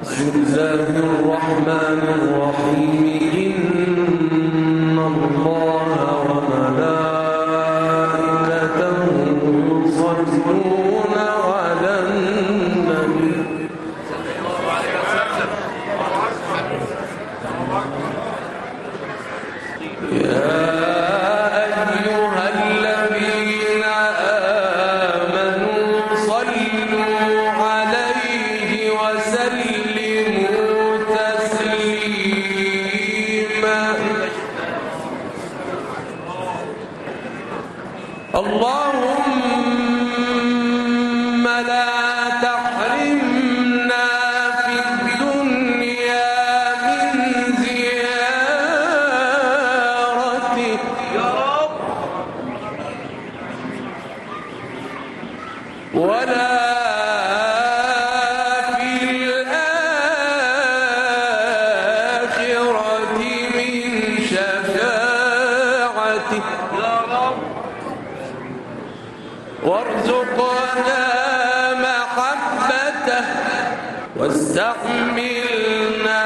بسم الله الرحمن الرحيم إن الله وملائكته يصلون على النبي يا أيها الذين آمنوا صلوا عليه وسلموا تسليما اللهم لا تحرمنا في الدنيا من زيارتك يا رب ولا في الآخرة من شفاعتك يا رب وارزقنا محبته واستحملنا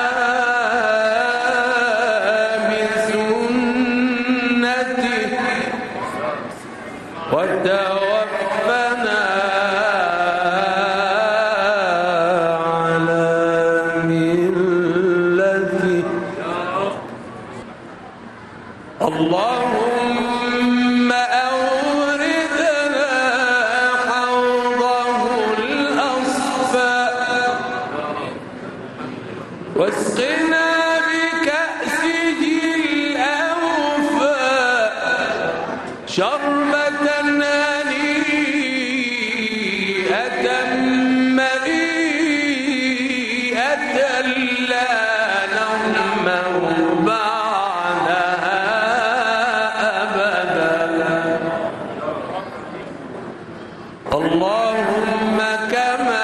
بسنته وتوفنا على ملته اللهم أوردنا حوضه الأصفى واسقنا بكأسه الأوفى شربة هنيئة مريئة لا نظمأ بعدها أبدا اللهم كما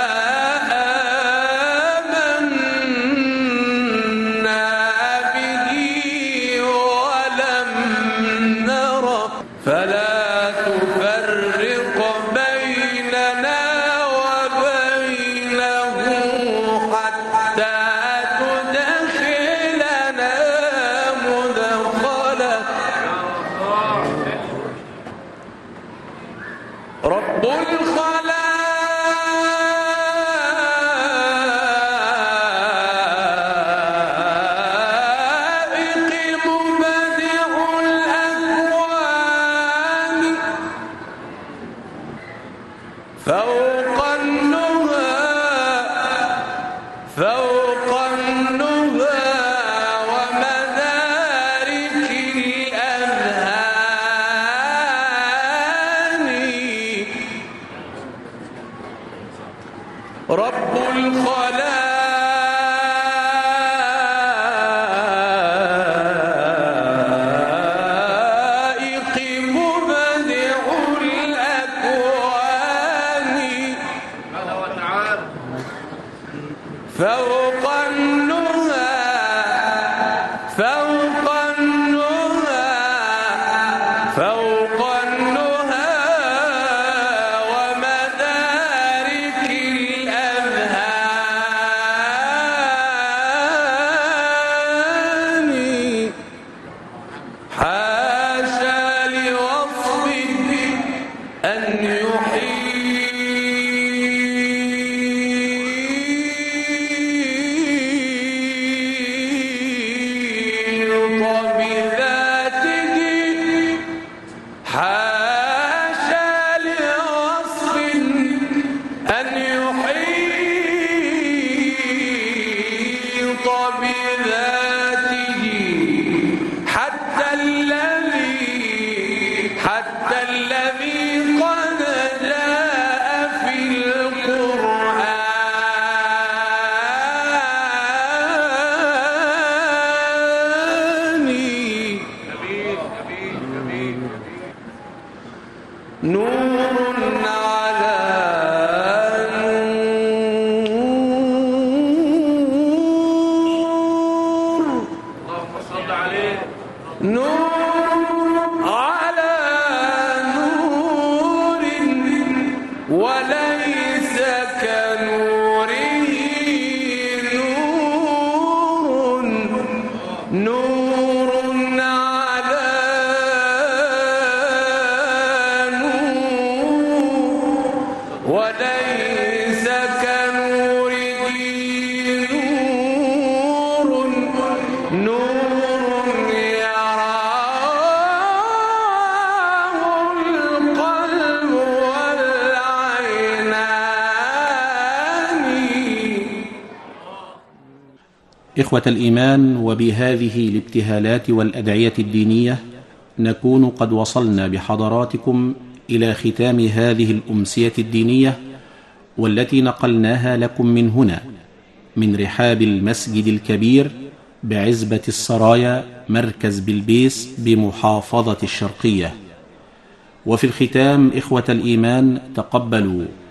آمنا به ولم نره فلا تفرق بيننا وبينه حتى تدخلنا مدخله رب الخلائق مبدع الأكوان فوق النهى ومدارك الأذهان رب الخلائق مبدع الأكوان فوق النهى ومدارك الأذهان حاشا لوصفه أن يحيط بذاته حاشا لوصف أن يحيط بذاته حتى الذي قد جاء في القرآن نور على نور وليس كنوره نور يراه القلب والعينان. إخوة الإيمان، وبهذه الابتهالات والأدعية الدينية نكون قد وصلنا بحضراتكم إلى ختام هذه الأمسية الدينية، والتي نقلناها لكم من هنا، من رحاب المسجد الكبير بعزبة السرايا مركز بلبيس بمحافظة الشرقية. وفي الختام إخوة الإيمان، تقبلوا